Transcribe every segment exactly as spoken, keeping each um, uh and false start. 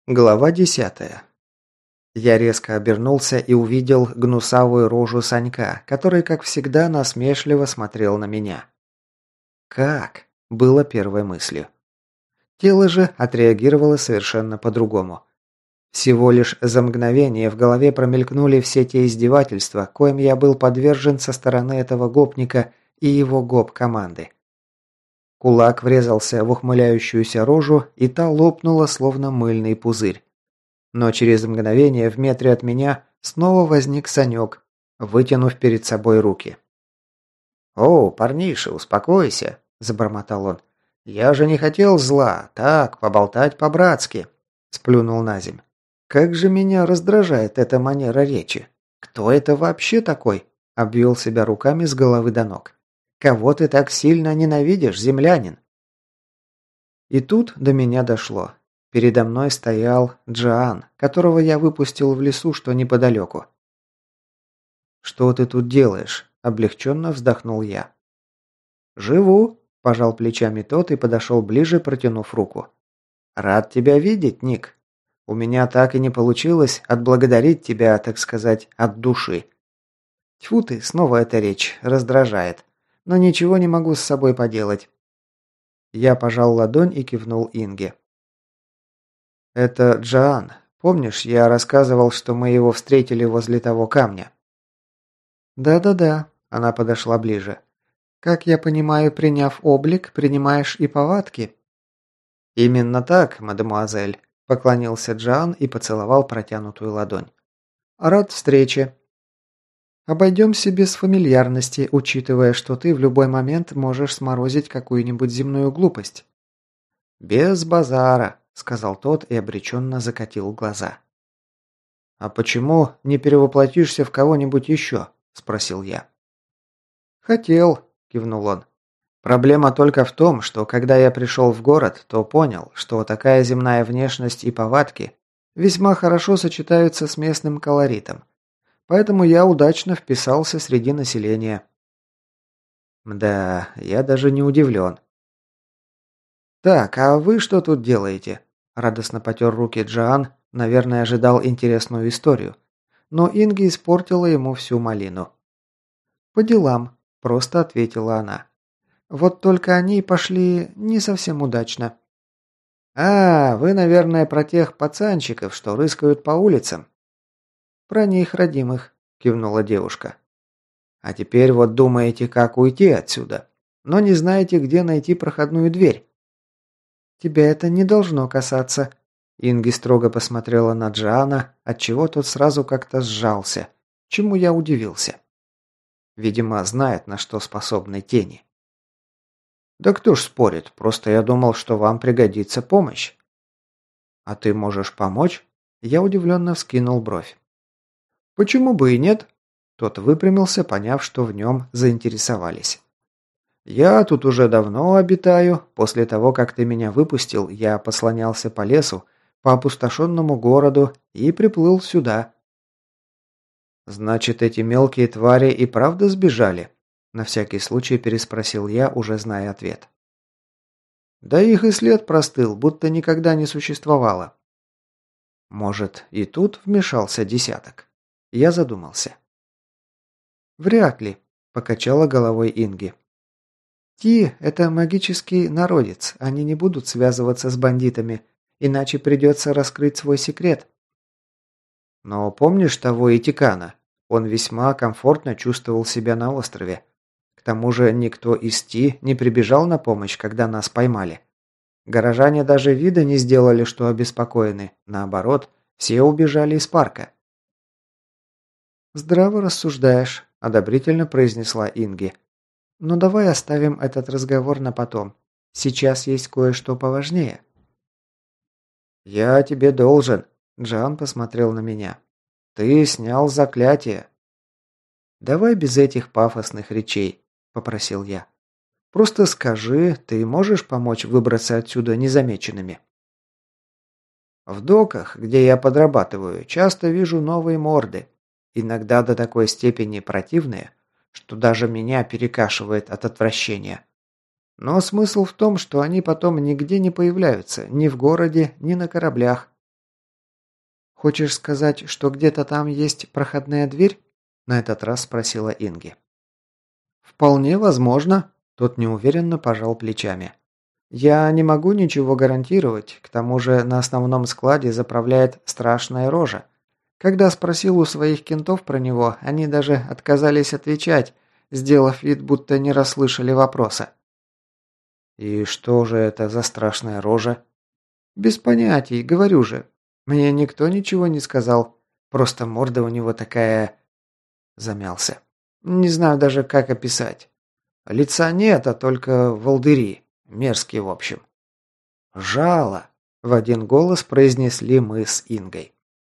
Глава десятая. Я резко обернулся и увидел гнусавую рожу Санька, который, как всегда, насмешливо смотрел на меня. «Как?» – было первой мыслью. Тело же отреагировало совершенно по-другому. Всего лишь за мгновение в голове промелькнули все те издевательства, коим я был подвержен со стороны этого гопника и его гоп-команды. Кулак врезался в ухмыляющуюся рожу, и та лопнула, словно мыльный пузырь. Но через мгновение в метре от меня снова возник Санек, вытянув перед собой руки. «О, парниша, успокойся», – забормотал он. «Я же не хотел зла, так, поболтать по-братски», – сплюнул на земь. «Как же меня раздражает эта манера речи! Кто это вообще такой?» – обвел себя руками с головы до ног. «Кого ты так сильно ненавидишь, землянин?» И тут до меня дошло. Передо мной стоял Джоан, которого я выпустил в лесу, что неподалеку. «Что ты тут делаешь?» – облегченно вздохнул я. «Живу», – пожал плечами тот и подошел ближе, протянув руку. «Рад тебя видеть, Ник. У меня так и не получилось отблагодарить тебя, так сказать, от души. Тьфу ты, снова эта речь раздражает. Но ничего не могу с собой поделать». Я пожал ладонь и кивнул Инге. «Это Джоан. Помнишь, я рассказывал, что мы его встретили возле того камня?» «Да-да-да», – она подошла ближе. «Как я понимаю, приняв облик, принимаешь и повадки?» «Именно так, мадемуазель», – поклонился Джоан и поцеловал протянутую ладонь. «Рад встрече». «Обойдемся без фамильярности, учитывая, что ты в любой момент можешь сморозить какую-нибудь земную глупость». «Без базара», – сказал тот и обреченно закатил глаза. «А почему не перевоплотишься в кого-нибудь еще?» – спросил я. «Хотел», – кивнул он. «Проблема только в том, что когда я пришел в город, то понял, что такая земная внешность и повадки весьма хорошо сочетаются с местным колоритом. Поэтому я удачно вписался среди населения». «Да, я даже не удивлен». «Так, а вы что тут делаете?» Радостно потер руки Джоан, наверное, ожидал интересную историю. Но Инги испортила ему всю малину. «По делам», – просто ответила она. «Вот только они пошли не совсем удачно». «А, вы, наверное, про тех пацанчиков, что рыскают по улицам?» «Про них, родимых», – кивнула девушка. «А теперь вот думаете, как уйти отсюда, но не знаете, где найти проходную дверь». «Тебя это не должно касаться». Инги строго посмотрела на Джоана, отчего тот сразу как-то сжался, чему я удивился. Видимо, знает, на что способны тени. «Да кто ж спорит, просто я думал, что вам пригодится помощь». «А ты можешь помочь?» Я удивленно вскинул бровь. «Почему бы и нет?» Тот выпрямился, поняв, что в нем заинтересовались. «Я тут уже давно обитаю. После того, как ты меня выпустил, я послонялся по лесу, по опустошенному городу и приплыл сюда». «Значит, эти мелкие твари и правда сбежали?» На всякий случай переспросил я, уже зная ответ. «Да их и след простыл, будто никогда не существовало». «Может, и тут вмешался десяток?» Я задумался. «Вряд ли», – покачала головой Инги. «Ти – это магический народец, они не будут связываться с бандитами, иначе придется раскрыть свой секрет». «Но помнишь того Итикана? Он весьма комфортно чувствовал себя на острове. К тому же никто из Ти не прибежал на помощь, когда нас поймали. Горожане даже вида не сделали, что обеспокоены. Наоборот, все убежали из парка». «Здраво рассуждаешь», – одобрительно произнесла Инги. «Но давай оставим этот разговор на потом. Сейчас есть кое-что поважнее». «Я тебе должен», – Джоан посмотрел на меня. «Ты снял заклятие». «Давай без этих пафосных речей», – попросил я. «Просто скажи, ты можешь помочь выбраться отсюда незамеченными?» «В доках, где я подрабатываю, часто вижу новые морды. Иногда до такой степени противные, что даже меня перекашивает от отвращения. Но смысл в том, что они потом нигде не появляются, ни в городе, ни на кораблях. «Хочешь сказать, что где-то там есть проходная дверь?» На этот раз спросила Инги. «Вполне возможно», – тот неуверенно пожал плечами. «Я не могу ничего гарантировать, к тому же на основном складе заправляет страшная рожа. Когда спросил у своих кентов про него, они даже отказались отвечать, сделав вид, будто не расслышали вопроса». «И что же это за страшная рожа?» «Без понятий, говорю же. Мне никто ничего не сказал. Просто морда у него такая...» Замялся. «Не знаю даже, как описать. Лица нет, а только волдыри. Мерзкие, в общем». «Жало!» – в один голос произнесли мы с Ингой.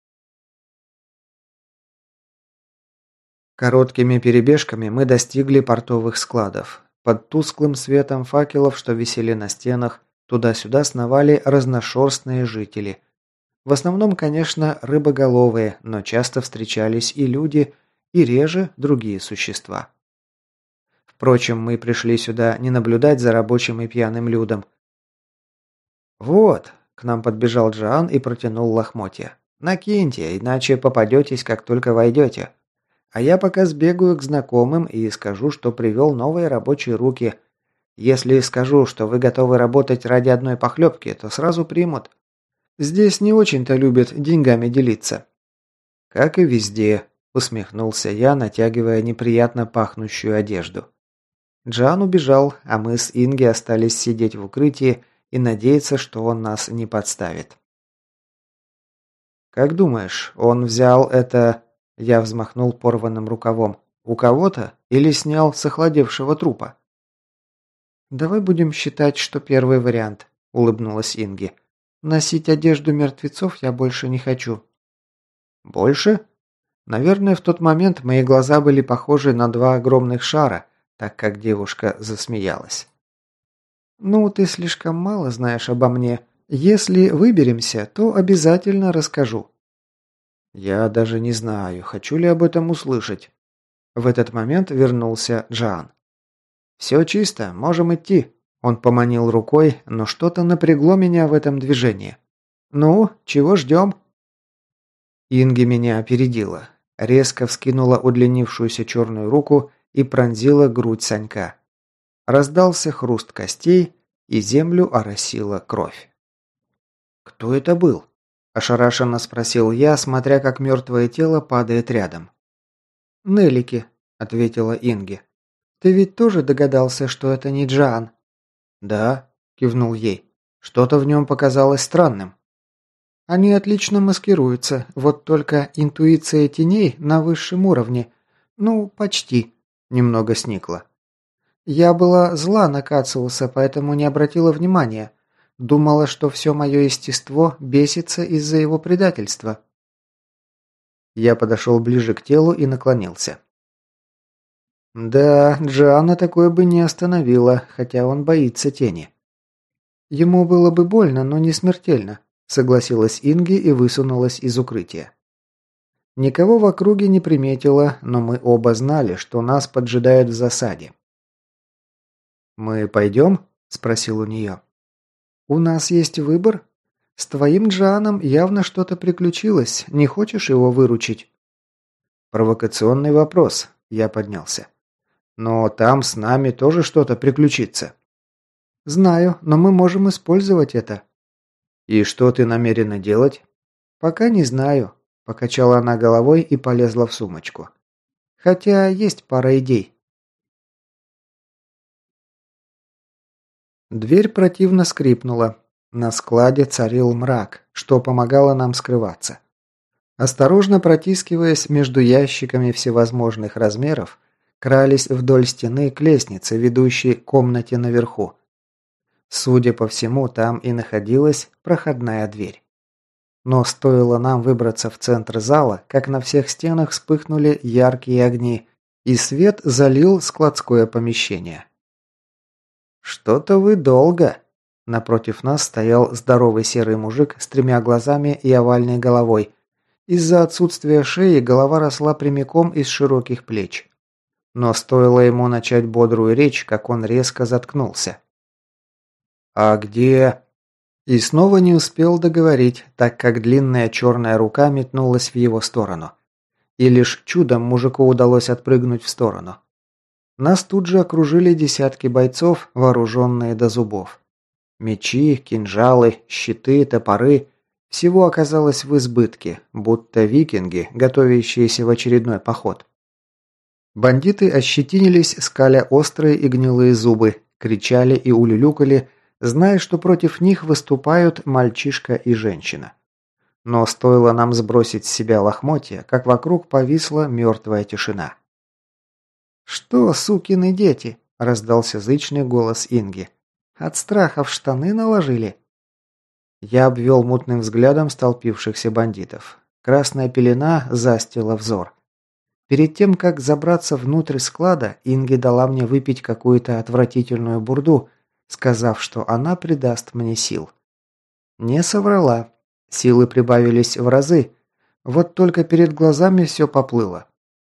Короткими перебежками мы достигли портовых складов. Под тусклым светом факелов, что висели на стенах, туда-сюда сновали разношерстные жители. В основном, конечно, рыбоголовые, но часто встречались и люди, и реже другие существа. Впрочем, мы пришли сюда не наблюдать за рабочим и пьяным людом. «Вот», – к нам подбежал Джоан и протянул лохмотья. «Накиньте, иначе попадетесь, как только войдете. А я пока сбегаю к знакомым и скажу, что привел новые рабочие руки. Если скажу, что вы готовы работать ради одной похлебки, то сразу примут. Здесь не очень-то любят деньгами делиться». «Как и везде», – усмехнулся я, натягивая неприятно пахнущую одежду. Джан убежал, а мы с Инги остались сидеть в укрытии и надеяться, что он нас не подставит. «Как думаешь, он взял это...» Я взмахнул порванным рукавом. «У кого-то? Или снял с охладевшего трупа?» «Давай будем считать, что первый вариант», – улыбнулась Инги. «Носить одежду мертвецов я больше не хочу». «Больше?» Наверное, в тот момент мои глаза были похожи на два огромных шара, так как девушка засмеялась. «Ну, ты слишком мало знаешь обо мне. Если выберемся, то обязательно расскажу». «Я даже не знаю, хочу ли об этом услышать». В этот момент вернулся Джан. «Все чисто, можем идти». Он поманил рукой, но что-то напрягло меня в этом движении. «Ну, чего ждем?» Инги меня опередила. Резко вскинула удлинившуюся черную руку и пронзила грудь Санька. Раздался хруст костей, и землю оросила кровь. «Кто это был?» – ошарашенно спросил я, смотря как мертвое тело падает рядом. «Неллики», – ответила Инги. «Ты ведь тоже догадался, что это не Джоан?» «Да», – кивнул ей. «Что-то в нем показалось странным». «Они отлично маскируются, вот только интуиция теней на высшем уровне. Ну, почти», – немного сникла. «Я была зла на Кациуса, поэтому не обратила внимания. Думала, что все мое естество бесится из-за его предательства». Я подошел ближе к телу и наклонился. Да, Джоанна такое бы не остановила, хотя он боится тени. «Ему было бы больно, но не смертельно», – согласилась Инги и высунулась из укрытия. Никого в округе не приметила, но мы оба знали, что нас поджидают в засаде. «Мы пойдем?» – спросил у нее. «У нас есть выбор. С твоим Джоаном явно что-то приключилось. Не хочешь его выручить?» «Провокационный вопрос», – я поднялся. «Но там с нами тоже что-то приключится». «Знаю, но мы можем использовать это». «И что ты намерена делать?» «Пока не знаю», – покачала она головой и полезла в сумочку. «Хотя есть пара идей». Дверь противно скрипнула. На складе царил мрак, что помогало нам скрываться. Осторожно протискиваясь между ящиками всевозможных размеров, крались вдоль стены к лестнице, ведущей к комнате наверху. Судя по всему, там и находилась проходная дверь. Но стоило нам выбраться в центр зала, как на всех стенах вспыхнули яркие огни, и свет залил складское помещение. «Что-то вы долго!» Напротив нас стоял здоровый серый мужик с тремя глазами и овальной головой. Из-за отсутствия шеи голова росла прямиком из широких плеч. Но стоило ему начать бодрую речь, как он резко заткнулся. «А где...» И снова не успел договорить, так как длинная черная рука метнулась в его сторону. И лишь чудом мужику удалось отпрыгнуть в сторону. Нас тут же окружили десятки бойцов, вооруженные до зубов. Мечи, кинжалы, щиты, топоры – всего оказалось в избытке, будто викинги, готовящиеся в очередной поход. Бандиты ощетинились, скаля острые и гнилые зубы, кричали и улюлюкали, зная, что против них выступают мальчишка и женщина. Но стоило нам сбросить с себя лохмотья, как вокруг повисла мертвая тишина. «Что, сукины дети?» – раздался зычный голос Инги. «От страха в штаны наложили?» Я обвел мутным взглядом столпившихся бандитов. Красная пелена застила взор. Перед тем, как забраться внутрь склада, Инги дала мне выпить какую-то отвратительную бурду, сказав, что она придаст мне сил. Не соврала. Силы прибавились в разы. Вот только перед глазами все поплыло.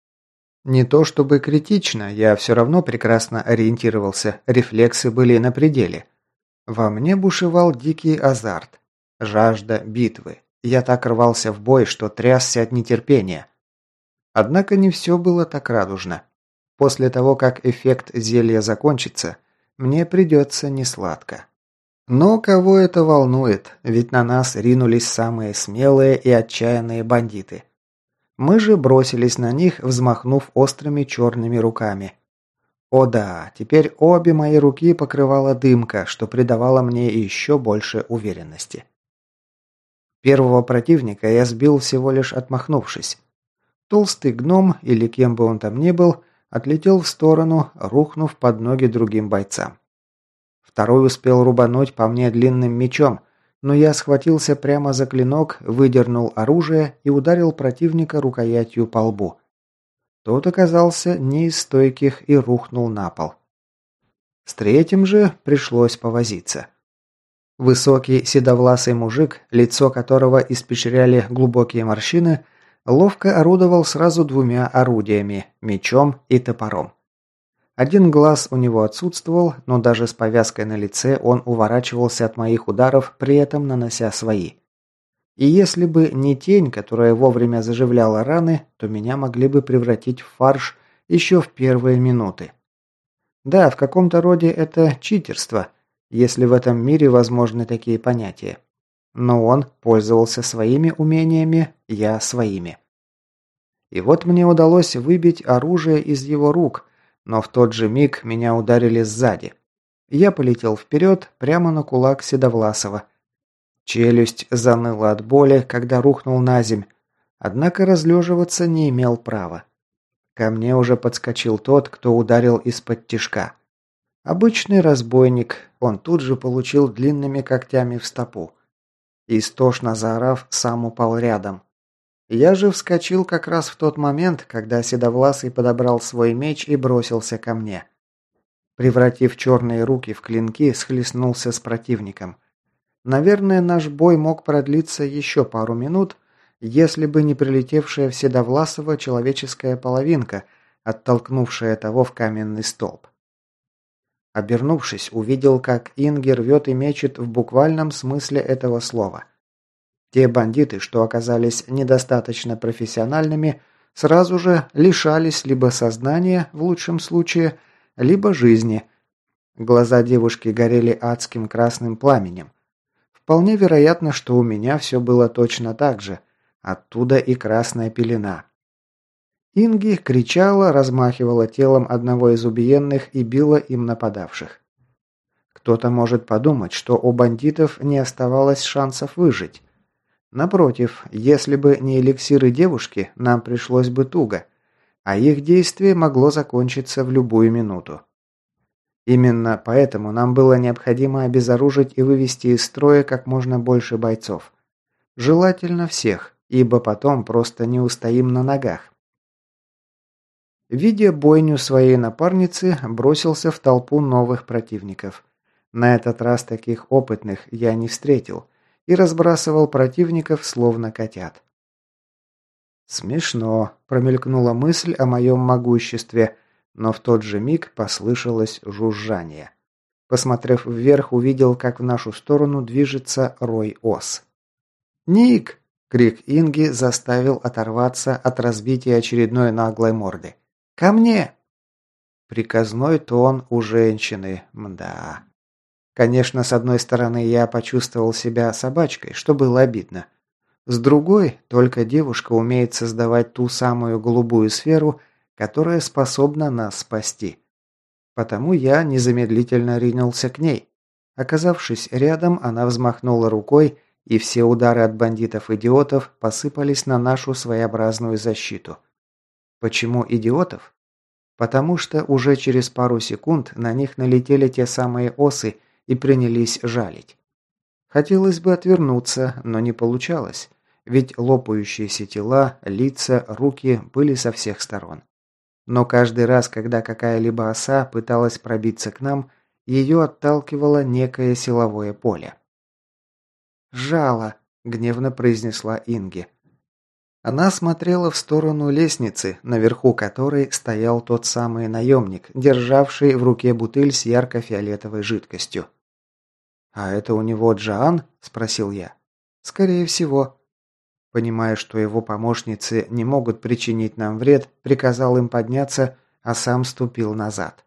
Не то чтобы критично, я все равно прекрасно ориентировался, рефлексы были на пределе. Во мне бушевал дикий азарт. Жажда битвы. Я так рвался в бой, что трясся от нетерпения. Однако не все было так радужно. После того, как эффект зелья закончится, мне придется несладко. Но кого это волнует, ведь на нас ринулись самые смелые и отчаянные бандиты. Мы же бросились на них, взмахнув острыми черными руками. О да, теперь обе мои руки покрывала дымка, что придавало мне еще больше уверенности. Первого противника я сбил всего лишь отмахнувшись. Толстый гном, или кем бы он там ни был, отлетел в сторону, рухнув под ноги другим бойцам. Второй успел рубануть по мне длинным мечом, но я схватился прямо за клинок, выдернул оружие и ударил противника рукоятью по лбу. Тот оказался не из стойких и рухнул на пол. С третьим же пришлось повозиться. Высокий седовласый мужик, лицо которого испещряли глубокие морщины, ловко орудовал сразу двумя орудиями – мечом и топором. Один глаз у него отсутствовал, но даже с повязкой на лице он уворачивался от моих ударов, при этом нанося свои. И если бы не тень, которая вовремя заживляла раны, то меня могли бы превратить в фарш еще в первые минуты. Да, в каком-то роде это читерство, если в этом мире возможны такие понятия. Но он пользовался своими умениями, я своими. И вот мне удалось выбить оружие из его рук, но в тот же миг меня ударили сзади. Я полетел вперед, прямо на кулак Седовласова. Челюсть заныла от боли, когда рухнул на земь, однако разлеживаться не имел права. Ко мне уже подскочил тот, кто ударил из-под тишка. Обычный разбойник, он тут же получил длинными когтями в стопу. Истошно заорав, сам упал рядом. Я же вскочил как раз в тот момент, когда Седовласый подобрал свой меч и бросился ко мне. Превратив черные руки в клинки, схлестнулся с противником. Наверное, наш бой мог продлиться еще пару минут, если бы не прилетевшая в Седовласова человеческая половинка, оттолкнувшая того в каменный столб. Обернувшись, увидел, как Инги рвет и мечет в буквальном смысле этого слова. Те бандиты, что оказались недостаточно профессиональными, сразу же лишались либо сознания, в лучшем случае, либо жизни. Глаза девушки горели адским красным пламенем. Вполне вероятно, что у меня все было точно так же. Оттуда и красная пелена. Инги кричала, размахивала телом одного из убиенных и била им нападавших. Кто-то может подумать, что у бандитов не оставалось шансов выжить. Напротив, если бы не эликсиры девушки, нам пришлось бы туго, а их действие могло закончиться в любую минуту. Именно поэтому нам было необходимо обезоружить и вывести из строя как можно больше бойцов. Желательно всех, ибо потом просто не устоим на ногах. Видя бойню своей напарницы, бросился в толпу новых противников. На этот раз таких опытных я не встретил и разбрасывал противников словно котят. Смешно, промелькнула мысль о моем могуществе, но в тот же миг послышалось жужжание. Посмотрев вверх, увидел, как в нашу сторону движется рой ос. «Ник!» – крик Инги заставил оторваться от разбития очередной наглой морды. «Ко мне!» Приказной тон у женщины, мда. Конечно, с одной стороны, я почувствовал себя собачкой, что было обидно. С другой, только девушка умеет создавать ту самую голубую сферу, которая способна нас спасти. Потому я незамедлительно ринулся к ней. Оказавшись рядом, она взмахнула рукой, и все удары от бандитов-идиотов посыпались на нашу своеобразную защиту. Почему идиотов? Потому что уже через пару секунд на них налетели те самые осы и принялись жалить. Хотелось бы отвернуться, но не получалось, ведь лопающиеся тела, лица, руки были со всех сторон. Но каждый раз, когда какая-либо оса пыталась пробиться к нам, ее отталкивало некое силовое поле. «Жало!» – гневно произнесла Инги. Она смотрела в сторону лестницы, наверху которой стоял тот самый наемник, державший в руке бутыль с ярко-фиолетовой жидкостью. «А это у него Джоан?» – спросил я. «Скорее всего». Понимая, что его помощницы не могут причинить нам вред, приказал им подняться, а сам ступил назад.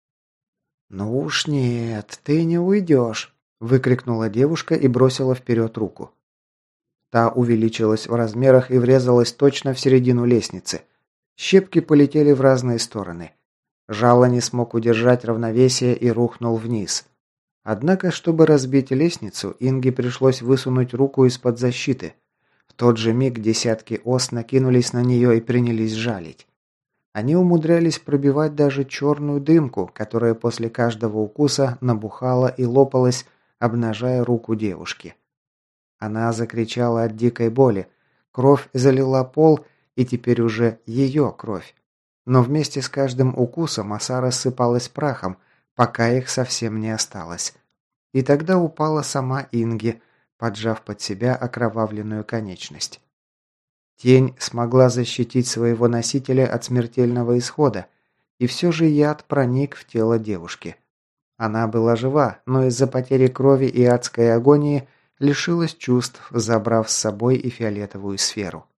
«Ну уж нет, ты не уйдешь», – выкрикнула девушка и бросила вперед руку. Та увеличилась в размерах и врезалась точно в середину лестницы. Щепки полетели в разные стороны. Жало не смог удержать равновесие и рухнул вниз. Однако, чтобы разбить лестницу, Инге пришлось высунуть руку из-под защиты. В тот же миг десятки ос накинулись на нее и принялись жалить. Они умудрялись пробивать даже черную дымку, которая после каждого укуса набухала и лопалась, обнажая руку девушки. Она закричала от дикой боли. Кровь залила пол, и теперь уже ее кровь. Но вместе с каждым укусом оса рассыпалась прахом, пока их совсем не осталось. И тогда упала сама Инги, поджав под себя окровавленную конечность. Тень смогла защитить своего носителя от смертельного исхода, и все же яд проник в тело девушки. Она была жива, но из-за потери крови и адской агонии лишилась чувств, забрав с собой и фиолетовую сферу.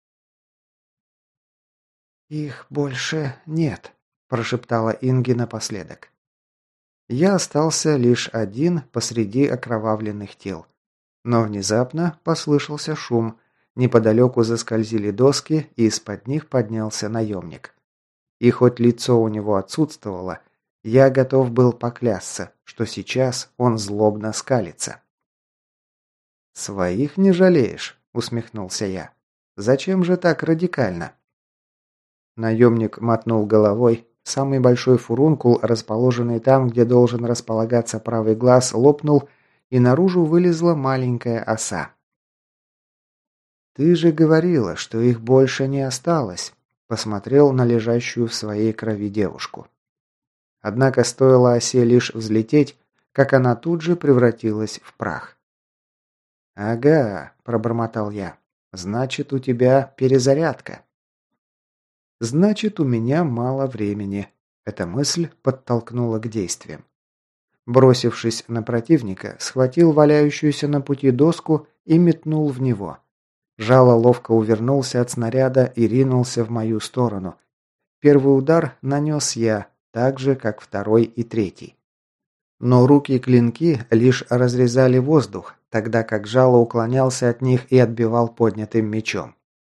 «Их больше нет», – прошептала Инги напоследок. Я остался лишь один посреди окровавленных тел. Но внезапно послышался шум. Неподалеку заскользили доски, и из-под них поднялся наемник. И хоть лицо у него отсутствовало, я готов был поклясться, что сейчас он злобно скалится. «Своих не жалеешь», – усмехнулся я. «Зачем же так радикально?» Наемник мотнул головой. Самый большой фурункул, расположенный там, где должен располагаться правый глаз, лопнул, и наружу вылезла маленькая оса. «Ты же говорила, что их больше не осталось», – посмотрел на лежащую в своей крови девушку. Однако стоило осе лишь взлететь, как она тут же превратилась в прах. «Ага», – пробормотал я, – «значит, у тебя перезарядка». «Значит, у меня мало времени». Эта мысль подтолкнула к действиям. Бросившись на противника, схватил валяющуюся на пути доску и метнул в него. Жало ловко увернулся от снаряда и ринулся в мою сторону. Первый удар нанес я, так же, как второй и третий. Но руки-клинки лишь разрезали воздух, тогда как жало уклонялся от них и отбивал поднятым мечом.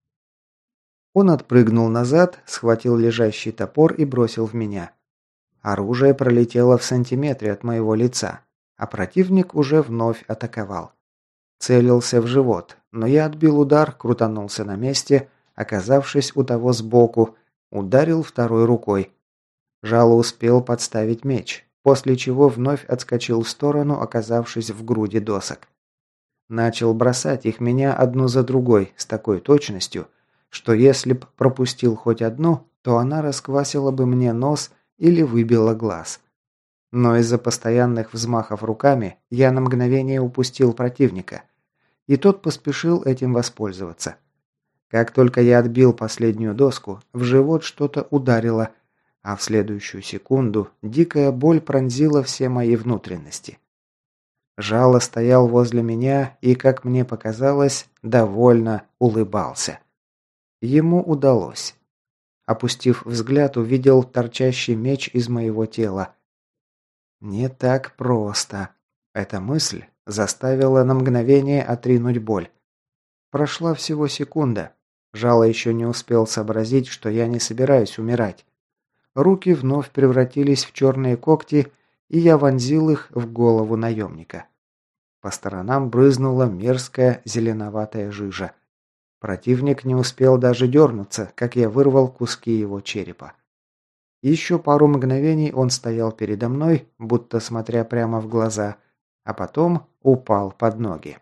Он отпрыгнул назад, схватил лежащий топор и бросил в меня. Оружие пролетело в сантиметре от моего лица, а противник уже вновь атаковал. Целился в живот, но я отбил удар, крутанулся на месте, оказавшись у того сбоку, ударил второй рукой. Жало успел подставить меч, после чего вновь отскочил в сторону, оказавшись в груди досок. Начал бросать их меня одну за другой с такой точностью, что если б пропустил хоть одну, то она расквасила бы мне нос или выбила глаз. Но из-за постоянных взмахов руками я на мгновение упустил противника, и тот поспешил этим воспользоваться. Как только я отбил последнюю доску, в живот что-то ударило, А в следующую секунду дикая боль пронзила все мои внутренности. Жало стоял возле меня и, как мне показалось, довольно улыбался. Ему удалось. Опустив взгляд, увидел торчащий меч из моего тела. Не так просто. Эта мысль заставила на мгновение отринуть боль. Прошла всего секунда. Жало еще не успел сообразить, что я не собираюсь умирать. Руки вновь превратились в черные когти, и я вонзил их в голову наемника. По сторонам брызнула мерзкая зеленоватая жижа. Противник не успел даже дернуться, как я вырвал куски его черепа. Еще пару мгновений он стоял передо мной, будто смотря прямо в глаза, а потом упал под ноги.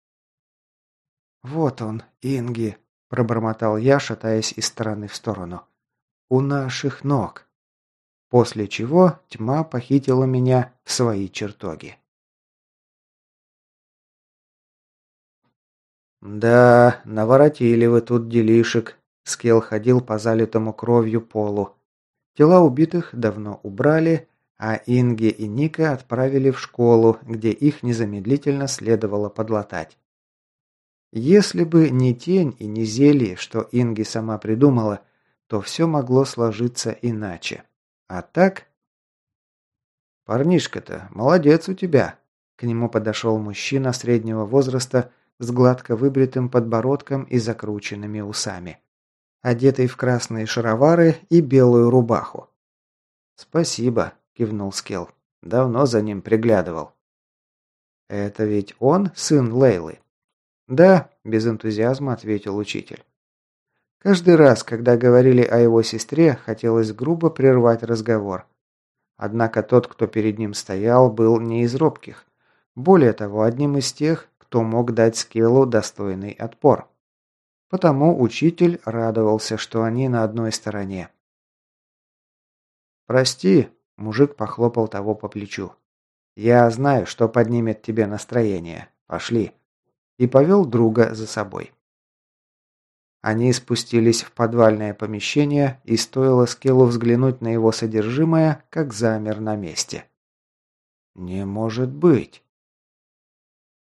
«Вот он, Инги», – пробормотал я, шатаясь из стороны в сторону. «У наших ног». После чего тьма похитила меня в свои чертоги. «Да, наворотили вы тут делишек», – Скелл ходил по залитому кровью полу. Тела убитых давно убрали, а Инги и Ника отправили в школу, где их незамедлительно следовало подлатать. Если бы не тень и не зелье, что Инги сама придумала, то все могло сложиться иначе. А так... «Парнишка-то, молодец у тебя!» К нему подошел мужчина среднего возраста с гладко выбритым подбородком и закрученными усами, одетый в красные шаровары и белую рубаху. «Спасибо», – кивнул Скелл. «Давно за ним приглядывал». «Это ведь он сын Лейлы?» «Да», – без энтузиазма ответил учитель. Каждый раз, когда говорили о его сестре, хотелось грубо прервать разговор. Однако тот, кто перед ним стоял, был не из робких. Более того, одним из тех, кто мог дать Скеллу достойный отпор. Потому учитель радовался, что они на одной стороне. «Прости», – мужик похлопал того по плечу. «Я знаю, что поднимет тебе настроение. Пошли». И повел друга за собой. Они спустились в подвальное помещение, и стоило Скеллу взглянуть на его содержимое, как замер на месте. «Не может быть!»